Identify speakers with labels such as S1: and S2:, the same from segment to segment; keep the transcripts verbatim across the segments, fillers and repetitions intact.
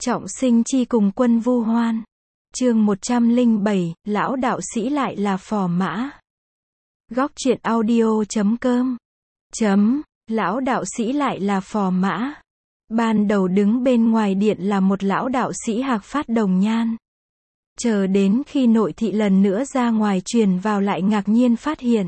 S1: Trọng sinh chi cùng quân vu hoan. Chương một trăm lẻ bảy, lão đạo sĩ lại là phò mã. Góc truyện audio chấm com. Chấm, lão đạo sĩ lại là phò mã. Ban đầu đứng bên ngoài điện là một lão đạo sĩ hạc phát đồng nhan. Chờ đến khi nội thị lần nữa ra ngoài truyền vào lại ngạc nhiên phát hiện.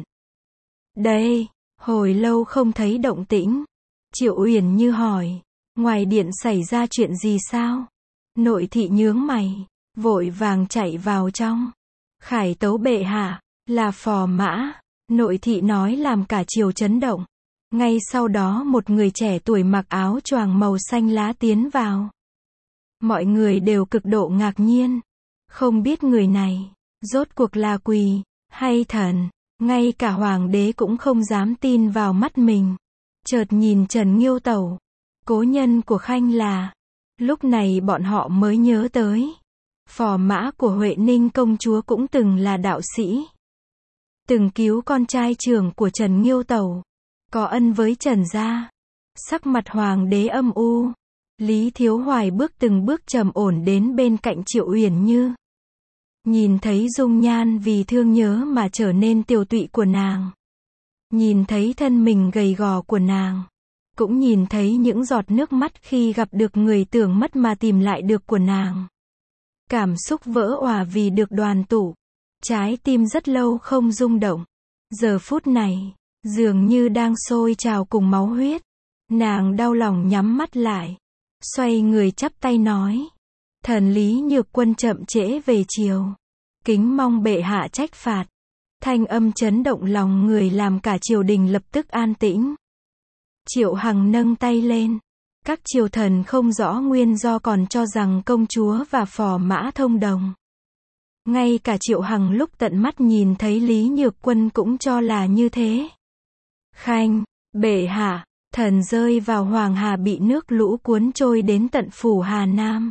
S1: Đây, hồi lâu không thấy động tĩnh. Triệu Uyển Như hỏi, ngoài điện xảy ra chuyện gì sao? Nội thị nhướng mày, vội vàng chạy vào trong. Khải tấu bệ hạ, là phò mã. Nội thị nói làm cả triều chấn động. Ngay sau đó một người trẻ tuổi mặc áo choàng màu xanh lá tiến vào. Mọi người đều cực độ ngạc nhiên. Không biết người này, rốt cuộc là quỷ, hay thần. Ngay cả hoàng đế cũng không dám tin vào mắt mình. Chợt nhìn Trần Nghiêu Tẩu, cố nhân của Khanh là. Lúc này bọn họ mới nhớ tới. Phò mã của Huệ Ninh công chúa cũng từng là đạo sĩ. Từng cứu con trai trưởng của Trần Nghiêu Tẩu. Có ân với Trần gia. Sắc mặt hoàng đế âm u. Lý Thiếu Hoài bước từng bước trầm ổn đến bên cạnh Triệu Uyển Như. Nhìn thấy dung nhan vì thương nhớ mà trở nên tiều tụy của nàng. Nhìn thấy thân mình gầy gò của nàng. Cũng nhìn thấy những giọt nước mắt khi gặp được người tưởng mất mà tìm lại được của nàng. Cảm xúc vỡ òa vì được đoàn tụ. Trái tim rất lâu không rung động. Giờ phút này, dường như đang sôi trào cùng máu huyết. Nàng đau lòng nhắm mắt lại. Xoay người chắp tay nói. Thần Lý Nhược Quân chậm trễ về chiều. Kính mong bệ hạ trách phạt. Thanh âm chấn động lòng người làm cả triều đình lập tức an tĩnh. Triệu Hằng nâng tay lên. Các triều thần không rõ nguyên do còn cho rằng công chúa và phò mã thông đồng. Ngay cả Triệu Hằng lúc tận mắt nhìn thấy Lý Nhược Quân cũng cho là như thế. Khanh, bệ hạ, thần rơi vào Hoàng Hà bị nước lũ cuốn trôi đến tận phủ Hà Nam.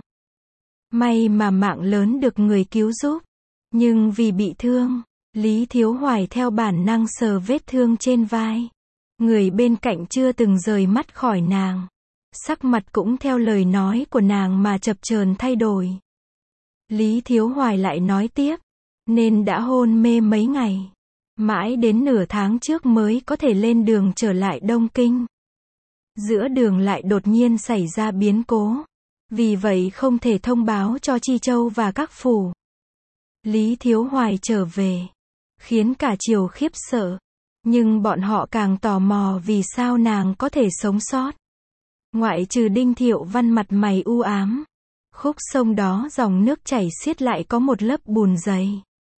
S1: May mà mạng lớn được người cứu giúp. Nhưng vì bị thương, Lý Thiếu Hoài theo bản năng sờ vết thương trên vai. Người bên cạnh chưa từng rời mắt khỏi nàng. Sắc mặt cũng theo lời nói của nàng mà chập chờn thay đổi. Lý Thiếu Hoài lại nói tiếp. Nên đã hôn mê mấy ngày. Mãi đến nửa tháng trước mới có thể lên đường trở lại Đông Kinh. Giữa đường lại đột nhiên xảy ra biến cố. Vì vậy không thể thông báo cho Chi Châu và các phủ. Lý Thiếu Hoài trở về. Khiến cả triều khiếp sợ. Nhưng bọn họ càng tò mò vì sao nàng có thể sống sót. Ngoại trừ Đinh Thiệu Văn mặt mày u ám. Khúc sông đó dòng nước chảy xiết lại có một lớp bùn dày.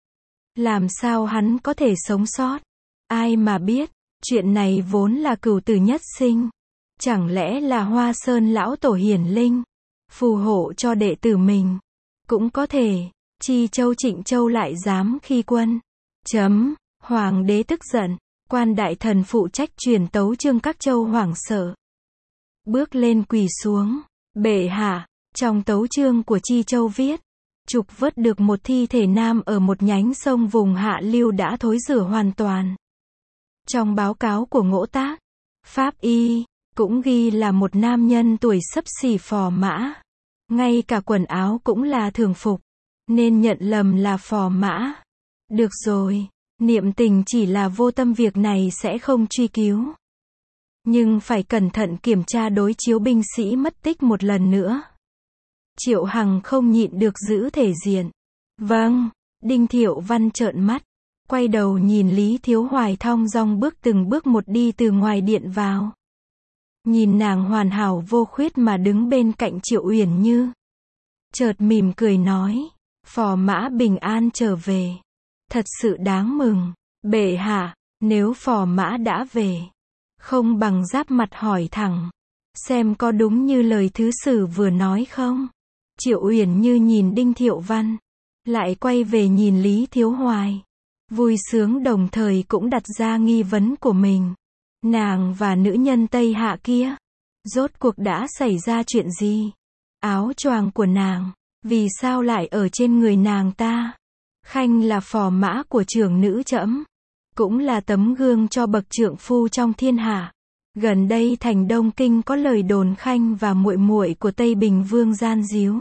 S1: Làm sao hắn có thể sống sót? Ai mà biết, chuyện này vốn là cửu tử nhất sinh. Chẳng lẽ là Hoa Sơn lão tổ hiển linh, phù hộ cho đệ tử mình? Cũng có thể, Chi Châu Trịnh Châu lại dám khi quân. Chấm, hoàng đế tức giận, quan đại thần phụ trách truyền tấu chương các châu hoảng sợ. Bước lên quỳ xuống, bệ hạ, trong tấu chương của Chi Châu viết, trục vớt được một thi thể nam ở một nhánh sông vùng hạ lưu đã thối rữa hoàn toàn. Trong báo cáo của Ngỗ Tác, Pháp Y, cũng ghi là một nam nhân tuổi xấp xỉ phò mã. Ngay cả quần áo cũng là thường phục, nên nhận lầm là phò mã. Được rồi, niệm tình chỉ là vô tâm việc này sẽ không truy cứu. Nhưng phải cẩn thận kiểm tra đối chiếu binh sĩ mất tích một lần nữa. Triệu Hằng không nhịn được giữ thể diện. Vâng, Đinh Thiệu Văn trợn mắt. Quay đầu nhìn Lý Thiếu Hoài thong dong bước từng bước một đi từ ngoài điện vào. Nhìn nàng hoàn hảo vô khuyết mà đứng bên cạnh Triệu Uyển Như. Chợt mỉm cười nói. Phò mã bình an trở về. Thật sự đáng mừng. Bệ hạ, nếu phò mã đã về. Không bằng giáp mặt hỏi thẳng. Xem có đúng như lời thứ sử vừa nói không? Triệu Uyển Như nhìn Đinh Thiệu Văn. Lại quay về nhìn Lý Thiếu Hoài. Vui sướng đồng thời cũng đặt ra nghi vấn của mình. Nàng và nữ nhân Tây Hạ kia. Rốt cuộc đã xảy ra chuyện gì? Áo choàng của nàng. Vì sao lại ở trên người nàng ta? Khanh là phò mã của trưởng nữ trẫm. Cũng là tấm gương cho bậc trượng phu trong thiên hạ. Gần đây thành Đông Kinh có lời đồn Khanh và muội muội của Tây Bình Vương gian díu.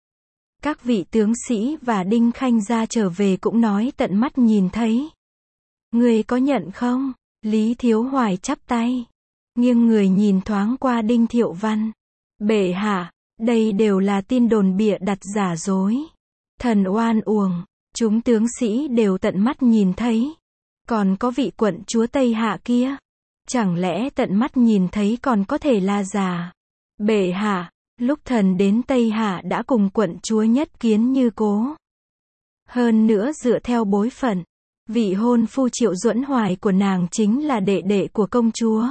S1: Các vị tướng sĩ và Đinh Khanh gia trở về cũng nói tận mắt nhìn thấy. Người có nhận không? Lý Thiếu Hoài chắp tay, nghiêng người nhìn thoáng qua Đinh Thiệu Văn. Bệ hạ, đây đều là tin đồn bịa đặt giả dối. Thần oan uổng, chúng tướng sĩ đều tận mắt nhìn thấy. Còn có vị quận chúa Tây Hạ kia, chẳng lẽ tận mắt nhìn thấy còn có thể là giả? Bệ hạ, lúc thần đến Tây Hạ đã cùng quận chúa nhất kiến như cố. Hơn nữa dựa theo bối phận, vị hôn phu Triệu Duẫn Hoài của nàng chính là đệ đệ của công chúa.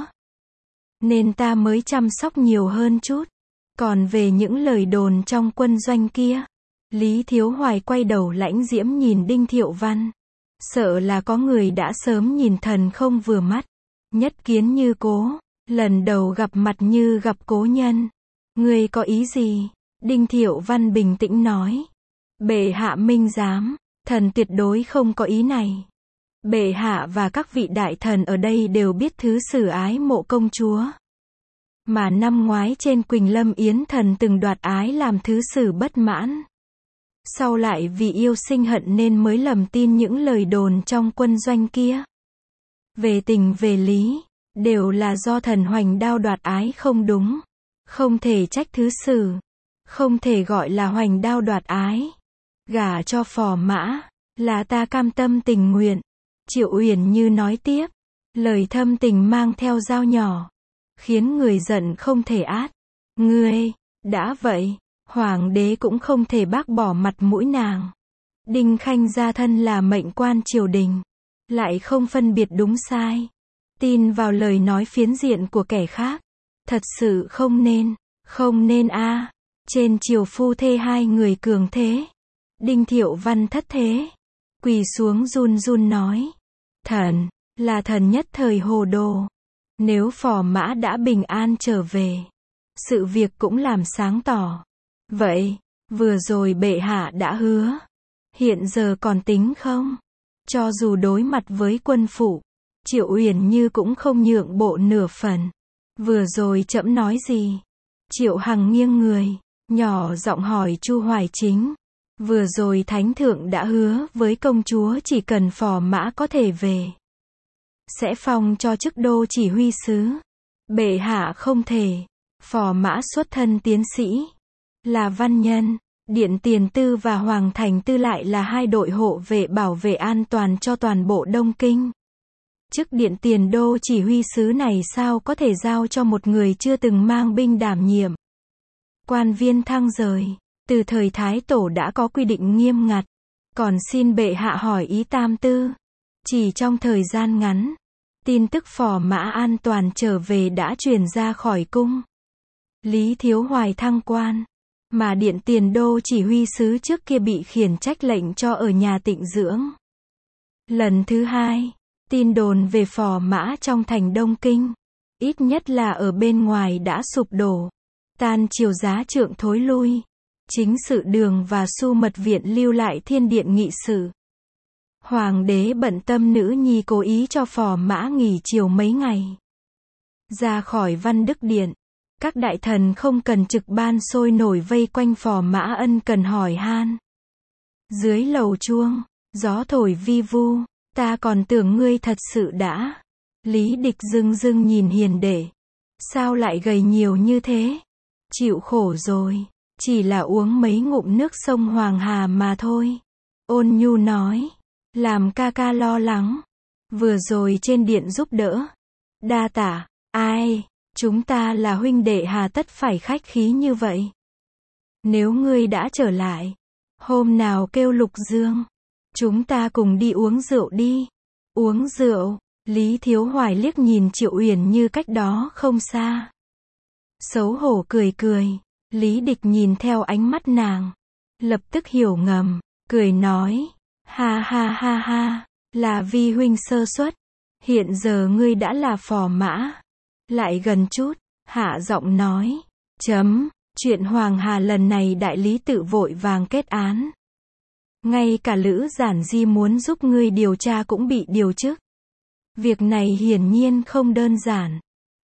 S1: Nên ta mới chăm sóc nhiều hơn chút. Còn về những lời đồn trong quân doanh kia, Lý Thiếu Hoài quay đầu lãnh diễm nhìn Đinh Thiệu Văn. Sợ là có người đã sớm nhìn thần không vừa mắt. Nhất kiến như cố, lần đầu gặp mặt như gặp cố nhân. Ngươi có ý gì? Đinh Thiệu Văn bình tĩnh nói. Bệ hạ minh giám, thần tuyệt đối không có ý này. Bệ hạ và các vị đại thần ở đây đều biết thứ sử ái mộ công chúa. Mà năm ngoái trên Quỳnh Lâm Yến thần từng đoạt ái làm thứ sử bất mãn. Sau lại vì yêu sinh hận nên mới lầm tin những lời đồn trong quân doanh kia. Về tình về lý, đều là do thần hoành đao đoạt ái không đúng. Không thể trách thứ sử. Không thể gọi là hoành đao đoạt ái. Gả cho phò mã, là ta cam tâm tình nguyện. Triệu Uyển Như nói tiếp. Lời thâm tình mang theo dao nhỏ. Khiến người giận không thể át. Ngươi, đã vậy, hoàng đế cũng không thể bác bỏ mặt mũi nàng. Đinh Khanh gia thân là mệnh quan triều đình. Lại không phân biệt đúng sai. Tin vào lời nói phiến diện của kẻ khác. Thật sự không nên, không nên a. À. Trên triều phu thê hai người cường thế. Đinh Thiệu Văn thất thế. Quỳ xuống run run nói. Thần, là thần nhất thời hồ đồ. Nếu phò mã đã bình an trở về, sự việc cũng làm sáng tỏ. Vậy, vừa rồi bệ hạ đã hứa. Hiện giờ còn tính không? Cho dù đối mặt với quân phụ, Triệu Uyển Như cũng không nhượng bộ nửa phần. Vừa rồi trẫm nói gì? Triệu Hằng nghiêng người, nhỏ giọng hỏi Chu Hoài Chính. Vừa rồi thánh thượng đã hứa với công chúa chỉ cần phò mã có thể về, sẽ phong cho chức đô chỉ huy sứ. Bệ hạ không thể. Phò mã xuất thân tiến sĩ, là văn nhân. Điện Tiền Tư và Hoàng Thành Tư lại là hai đội hộ vệ bảo vệ an toàn cho toàn bộ Đông Kinh. Chức Điện Tiền đô chỉ huy sứ này sao có thể giao cho một người chưa từng mang binh đảm nhiệm. Quan viên thăng rời, từ thời Thái Tổ đã có quy định nghiêm ngặt. Còn xin bệ hạ hỏi ý tam tư. Chỉ trong thời gian ngắn, tin tức phò mã an toàn trở về đã truyền ra khỏi cung. Lý Thiếu Hoài thăng quan, mà Điện Tiền đô chỉ huy sứ trước kia bị khiển trách lệnh cho ở nhà tịnh dưỡng. Lần thứ hai, tin đồn về phò mã trong thành Đông Kinh, ít nhất là ở bên ngoài đã sụp đổ. Tan triều giá trượng thối lui. Chính sự Đường và Su Mật Viện lưu lại thiên điện nghị sự. Hoàng đế bận tâm nữ nhi cố ý cho phò mã nghỉ chiều mấy ngày. Ra khỏi Văn Đức Điện, các đại thần không cần trực ban sôi nổi vây quanh phò mã ân cần hỏi han. Dưới lầu chuông, gió thổi vi vu, ta còn tưởng ngươi thật sự đã. Lý Địch dưng dưng nhìn hiền đệ. Sao lại gầy nhiều như thế? Chịu khổ rồi, chỉ là uống mấy ngụm nước sông Hoàng Hà mà thôi. Ôn nhu nói, làm ca ca lo lắng. Vừa rồi trên điện giúp đỡ. Đa tả, ai, chúng ta là huynh đệ hà tất phải khách khí như vậy. Nếu ngươi đã trở lại, hôm nào kêu Lục Dương, chúng ta cùng đi uống rượu đi. Uống rượu, Lý Thiếu Hoài liếc nhìn Triệu Uyển Như cách đó không xa. Xấu hổ cười cười, Lý Địch nhìn theo ánh mắt nàng, lập tức hiểu ngầm, cười nói, ha ha ha ha, là vi huynh sơ suất, hiện giờ ngươi đã là phò mã. Lại gần chút, hạ giọng nói, chấm, chuyện Hoàng Hà lần này đại lý tự vội vàng kết án. Ngay cả Lữ Giản Di muốn giúp ngươi điều tra cũng bị điều chức. Việc này hiển nhiên không đơn giản.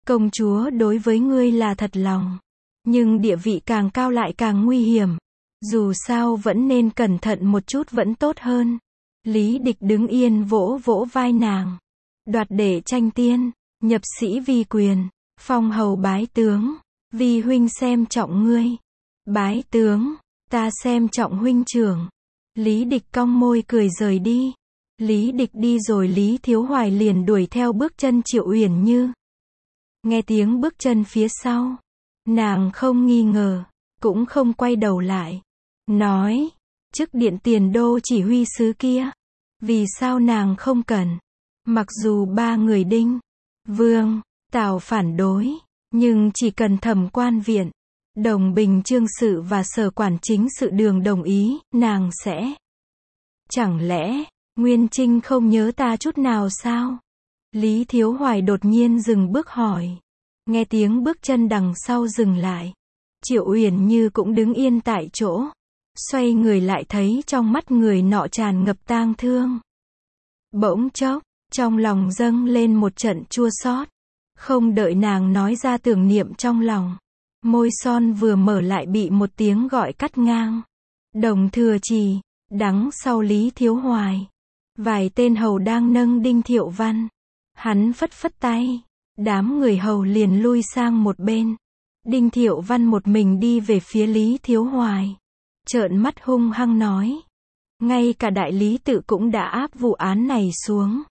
S1: Công chúa đối với ngươi là thật lòng. Nhưng địa vị càng cao lại càng nguy hiểm. Dù sao vẫn nên cẩn thận một chút vẫn tốt hơn. Lý Địch đứng yên vỗ vỗ vai nàng. Đoạt để tranh tiên, nhập sĩ vi quyền, phong hầu bái tướng. Vi huynh xem trọng ngươi. Bái tướng, ta xem trọng huynh trưởng. Lý Địch cong môi cười rời đi. Lý Địch đi rồi Lý Thiếu Hoài liền đuổi theo bước chân Triệu Uyển Như. Nghe tiếng bước chân phía sau, nàng không nghi ngờ, cũng không quay đầu lại. Nói, chức điện tiền đô chỉ huy sứ kia, vì sao nàng không cần? Mặc dù ba người Đinh, Vương, Tào phản đối, nhưng chỉ cần Thẩm quan viện, Đồng Bình Chương sự và Sở quản chính sự Đường đồng ý, nàng sẽ. Chẳng lẽ, Nguyên Trinh không nhớ ta chút nào sao? Lý Thiếu Hoài đột nhiên dừng bước hỏi. Nghe tiếng bước chân đằng sau dừng lại. Triệu Uyển Như cũng đứng yên tại chỗ. Xoay người lại thấy trong mắt người nọ tràn ngập tang thương. Bỗng chốc, trong lòng dâng lên một trận chua xót. Không đợi nàng nói ra tưởng niệm trong lòng. Môi son vừa mở lại bị một tiếng gọi cắt ngang. Đồng Thừa Trì, đằng sau Lý Thiếu Hoài. Vài tên hầu đang nâng Đinh Thiệu Văn. Hắn phất phất tay. Đám người hầu liền lui sang một bên. Đinh Thiệu Văn một mình đi về phía Lý Thiếu Hoài. Trợn mắt hung hăng nói. Ngay cả đại lý tự cũng đã áp vụ án này xuống.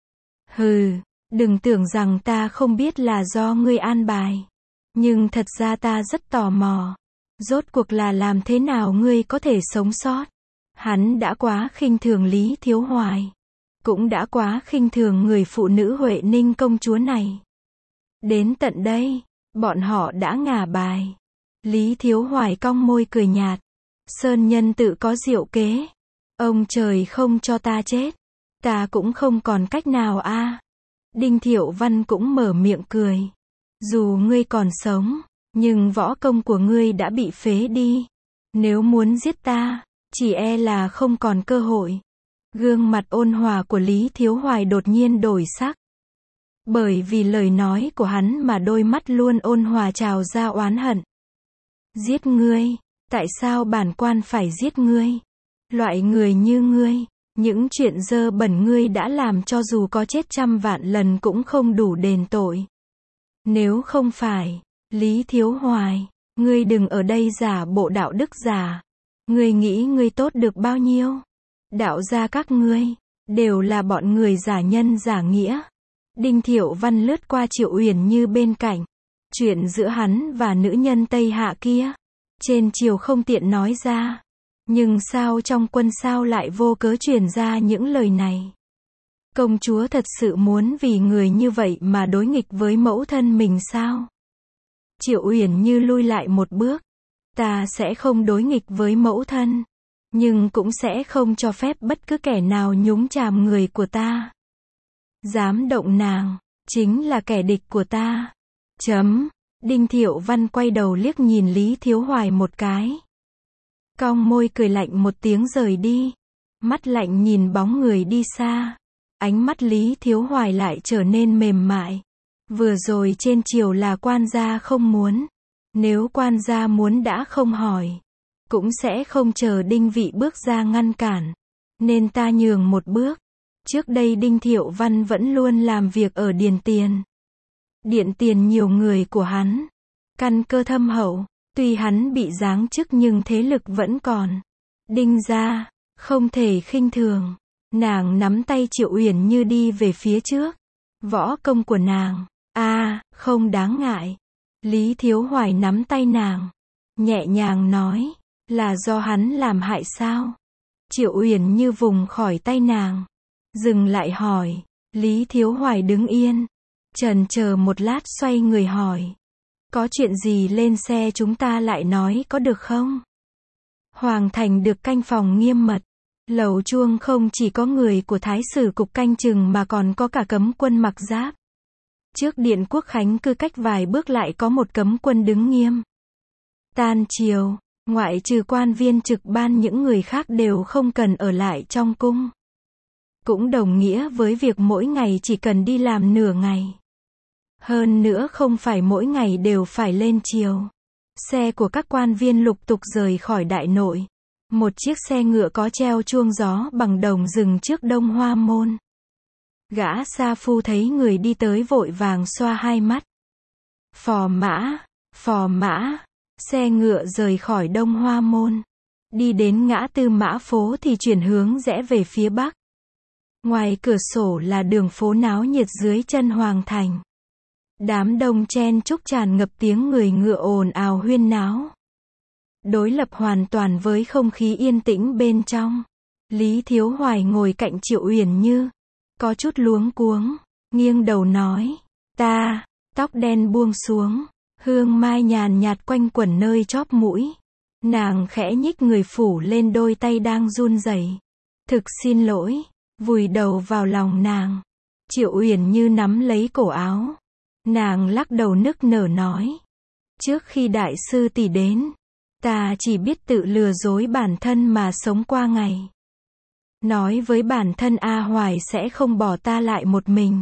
S1: Hừ, đừng tưởng rằng ta không biết là do ngươi an bài. Nhưng thật ra ta rất tò mò. Rốt cuộc là làm thế nào ngươi có thể sống sót? Hắn đã quá khinh thường Lý Thiếu Hoài. Cũng đã quá khinh thường người phụ nữ Huệ Ninh công chúa này. Đến tận đây, bọn họ đã ngả bài. Lý Thiếu Hoài cong môi cười nhạt. Sơn nhân tự có diệu kế. Ông trời không cho ta chết. Ta cũng không còn cách nào a. À. Đinh Thiệu Văn cũng mở miệng cười. Dù ngươi còn sống, nhưng võ công của ngươi đã bị phế đi. Nếu muốn giết ta, chỉ e là không còn cơ hội. Gương mặt ôn hòa của Lý Thiếu Hoài đột nhiên đổi sắc. Bởi vì lời nói của hắn mà đôi mắt luôn ôn hòa trào ra oán hận. Giết ngươi? Tại sao bản quan phải giết ngươi? Loại người như ngươi, những chuyện dơ bẩn ngươi đã làm cho dù có chết trăm vạn lần cũng không đủ đền tội. Nếu không phải, Lý Thiếu Hoài, ngươi đừng ở đây giả bộ đạo đức giả. Ngươi nghĩ ngươi tốt được bao nhiêu? Đạo gia các ngươi, đều là bọn người giả nhân giả nghĩa. Đinh Thiệu Văn lướt qua Triệu Uyển Như bên cạnh. Chuyện giữa hắn và nữ nhân Tây Hạ kia, trên triều không tiện nói ra. Nhưng sao trong quân sao lại vô cớ truyền ra những lời này? Công chúa thật sự muốn vì người như vậy mà đối nghịch với mẫu thân mình sao? Triệu Uyển Như lui lại một bước. Ta sẽ không đối nghịch với mẫu thân. Nhưng cũng sẽ không cho phép bất cứ kẻ nào nhúng chàm người của ta. Dám động nàng, chính là kẻ địch của ta. Chấm. Đinh Thiệu Văn quay đầu liếc nhìn Lý Thiếu Hoài một cái. Cong môi cười lạnh một tiếng rời đi. Mắt lạnh nhìn bóng người đi xa. Ánh mắt Lý Thiếu Hoài lại trở nên mềm mại. Vừa rồi trên triều là quan gia không muốn. Nếu quan gia muốn đã không hỏi. Cũng sẽ không chờ Đinh Vị bước ra ngăn cản. Nên ta nhường một bước. Trước đây Đinh Thiệu Văn vẫn luôn làm việc ở Điền Tiền. Điện Tiền nhiều người của hắn. Căn cơ thâm hậu. Tuy hắn bị giáng chức nhưng thế lực vẫn còn. Đinh gia, không thể khinh thường. Nàng nắm tay Triệu Uyển Như đi về phía trước. Võ công của nàng, a à, không đáng ngại. Lý Thiếu Hoài nắm tay nàng. Nhẹ nhàng nói, là do hắn làm hại sao? Triệu Uyển Như vùng khỏi tay nàng. Dừng lại hỏi. Lý Thiếu Hoài đứng yên. Chần chờ một lát xoay người hỏi. Có chuyện gì lên xe chúng ta lại nói có được không? Hoàng thành được canh phòng nghiêm mật. Lầu chuông không chỉ có người của Thái sử cục canh chừng mà còn có cả cấm quân mặc giáp. Trước điện Quốc Khánh cứ cách vài bước lại có một cấm quân đứng nghiêm. Tan chiều, ngoại trừ quan viên trực ban những người khác đều không cần ở lại trong cung. Cũng đồng nghĩa với việc mỗi ngày chỉ cần đi làm nửa ngày. Hơn nữa không phải mỗi ngày đều phải lên chiều. Xe của các quan viên lục tục rời khỏi đại nội. Một chiếc xe ngựa có treo chuông gió bằng đồng dừng trước Đông Hoa Môn. Gã sa phu thấy người đi tới vội vàng xoa hai mắt. Phò mã, phò mã, xe ngựa rời khỏi Đông Hoa Môn. Đi đến ngã tư Mã Phố thì chuyển hướng rẽ về phía bắc. Ngoài cửa sổ là đường phố náo nhiệt dưới chân Hoàng Thành. Đám đông chen chúc tràn ngập tiếng người ngựa ồn ào huyên náo. Đối lập hoàn toàn với không khí yên tĩnh bên trong. Lý Thiếu Hoài ngồi cạnh Triệu Uyển Như, có chút luống cuống, nghiêng đầu nói, ta, tóc đen buông xuống, hương mai nhàn nhạt quanh quẩn nơi chóp mũi. Nàng khẽ nhích người phủ lên đôi tay đang run rẩy. Thực xin lỗi, vùi đầu vào lòng nàng. Triệu Uyển Như nắm lấy cổ áo. Nàng lắc đầu nức nở nói, trước khi đại sư tỷ đến, ta chỉ biết tự lừa dối bản thân mà sống qua ngày. Nói với bản thân A Hoài sẽ không bỏ ta lại một mình.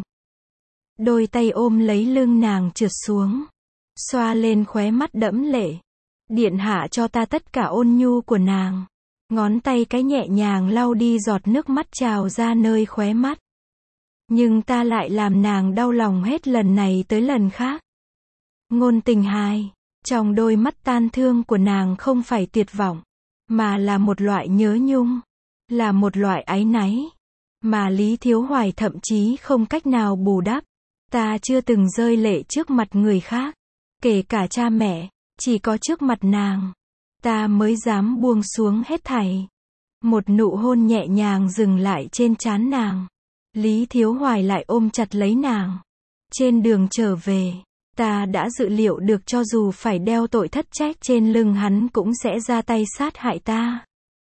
S1: Đôi tay ôm lấy lưng nàng trượt xuống, xoa lên khóe mắt đẫm lệ. Điện hạ cho ta tất cả ôn nhu của nàng. Ngón tay cái nhẹ nhàng lau đi giọt nước mắt trào ra nơi khóe mắt. Nhưng ta lại làm nàng đau lòng hết lần này tới lần khác. Ngôn Tình Hài, trong đôi mắt tan thương của nàng không phải tuyệt vọng, mà là một loại nhớ nhung, là một loại áy náy, mà Lý Thiếu Hoài thậm chí không cách nào bù đắp. Ta chưa từng rơi lệ trước mặt người khác, kể cả cha mẹ, chỉ có trước mặt nàng, ta mới dám buông xuống hết thảy. Một nụ hôn nhẹ nhàng dừng lại trên trán nàng. Lý Thiếu Hoài lại ôm chặt lấy nàng. Trên đường trở về, ta đã dự liệu được cho dù phải đeo tội thất trách trên lưng hắn cũng sẽ ra tay sát hại ta.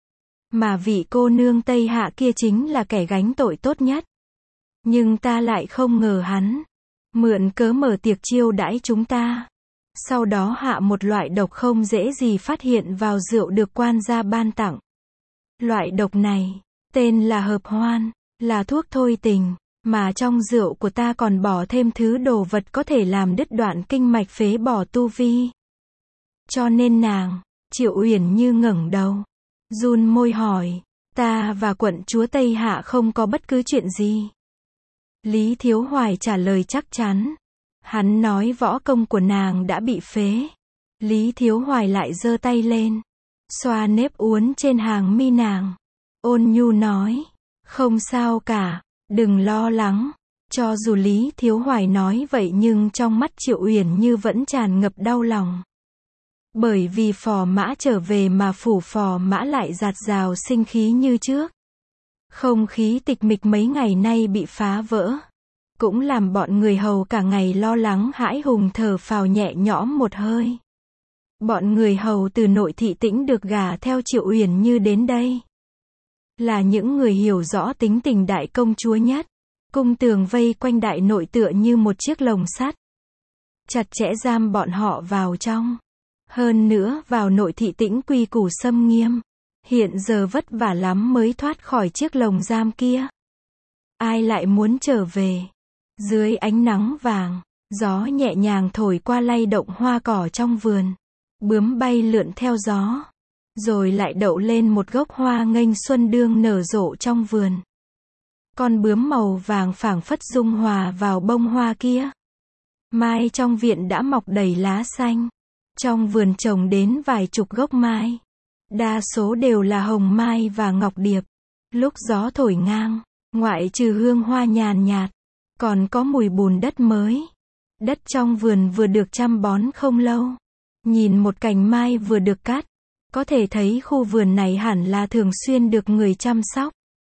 S1: Mà vị cô nương Tây Hạ kia chính là kẻ gánh tội tốt nhất. Nhưng ta lại không ngờ hắn mượn cớ mở tiệc chiêu đãi chúng ta. Sau đó hạ một loại độc không dễ gì phát hiện vào rượu được quan gia ban tặng. Loại độc này, tên là hợp hoan, là thuốc thôi tình, mà trong rượu của ta còn bỏ thêm thứ đồ vật có thể làm đứt đoạn kinh mạch phế bỏ tu vi. Cho nên nàng, Triệu Uyển Như ngẩng đầu, run môi hỏi, ta và quận chúa Tây Hạ không có bất cứ chuyện gì. Lý Thiếu Hoài trả lời chắc chắn. Hắn nói võ công của nàng đã bị phế. Lý Thiếu Hoài lại giơ tay lên, xoa nếp uốn trên hàng mi nàng. Ôn nhu nói, không sao cả, đừng lo lắng. Cho dù Lý Thiếu Hoài nói vậy nhưng trong mắt Triệu Uyển Như vẫn tràn ngập đau lòng. Bởi vì phò mã trở về mà phủ phò mã lại dạt dào sinh khí như trước. Không khí tịch mịch mấy ngày nay bị phá vỡ, cũng làm bọn người hầu cả ngày lo lắng hãi hùng thở phào nhẹ nhõm một hơi. Bọn người hầu từ nội thị Tĩnh được gả theo Triệu Uyển Như đến đây. Là những người hiểu rõ tính tình đại công chúa nhất. Cung tường vây quanh đại nội tựa như một chiếc lồng sắt. Chặt chẽ giam bọn họ vào trong. Hơn nữa vào nội thị Tĩnh quy củ xâm nghiêm. Hiện giờ vất vả lắm mới thoát khỏi chiếc lồng giam kia. Ai lại muốn trở về? Dưới ánh nắng vàng, gió nhẹ nhàng thổi qua lay động hoa cỏ trong vườn. Bướm bay lượn theo gió, rồi lại đậu lên một gốc hoa nghênh xuân đương nở rộ trong vườn. Con bướm màu vàng phảng phất dung hòa vào bông hoa kia. Mai trong viện đã mọc đầy lá xanh. Trong vườn trồng đến vài chục gốc mai. Đa số đều là hồng mai và ngọc điệp. Lúc gió thổi ngang, ngoại trừ hương hoa nhàn nhạt, còn có mùi bùn đất mới. Đất trong vườn vừa được chăm bón không lâu. Nhìn một cành mai vừa được cắt, có thể thấy khu vườn này hẳn là thường xuyên được người chăm sóc.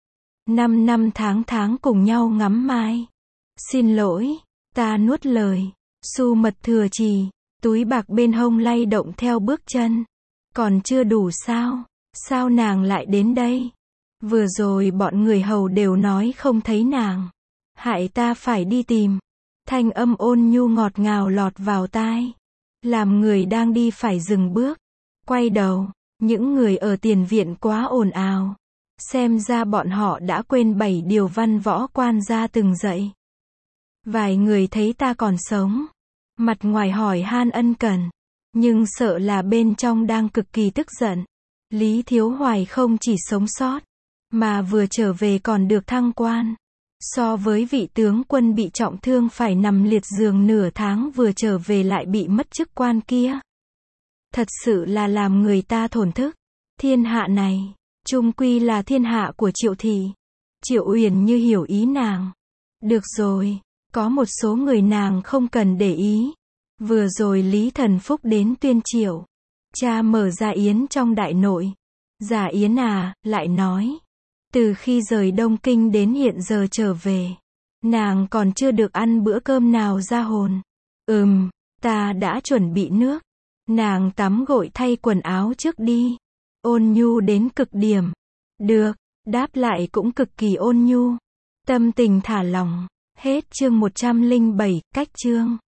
S1: Năm năm tháng tháng cùng nhau ngắm mai. Xin lỗi, ta nuốt lời. Su mật thừa trì, túi bạc bên hông lay động theo bước chân. Còn chưa đủ sao? Sao nàng lại đến đây? Vừa rồi bọn người hầu đều nói không thấy nàng. Hại ta phải đi tìm. Thanh âm ôn nhu ngọt ngào lọt vào tai. Làm người đang đi phải dừng bước. Quay đầu, những người ở tiền viện quá ồn ào. Xem ra bọn họ đã quên bảy điều văn võ quan gia từng dạy. Vài người thấy ta còn sống, mặt ngoài hỏi han ân cần, nhưng sợ là bên trong đang cực kỳ tức giận. Lý Thiếu Hoài không chỉ sống sót, mà vừa trở về còn được thăng quan. So với vị tướng quân bị trọng thương phải nằm liệt giường nửa tháng vừa trở về lại bị mất chức quan kia. Thật sự là làm người ta thổn thức. Thiên hạ này, chung quy là thiên hạ của Triệu thị. Triệu Uyển Như hiểu ý nàng. Được rồi, có một số người nàng không cần để ý. Vừa rồi Lý Thần Phúc đến tuyên triệu. Cha mở ra yến trong đại nội. Giả yến à, lại nói. Từ khi rời Đông Kinh đến hiện giờ trở về, nàng còn chưa được ăn bữa cơm nào ra hồn. Ừm, ta đã chuẩn bị nước. Nàng tắm gội thay quần áo trước đi. Ôn nhu đến cực điểm. Được, đáp lại cũng cực kỳ ôn nhu. Tâm tình thả lỏng. Hết chương một trăm lẻ bảy, cách chương.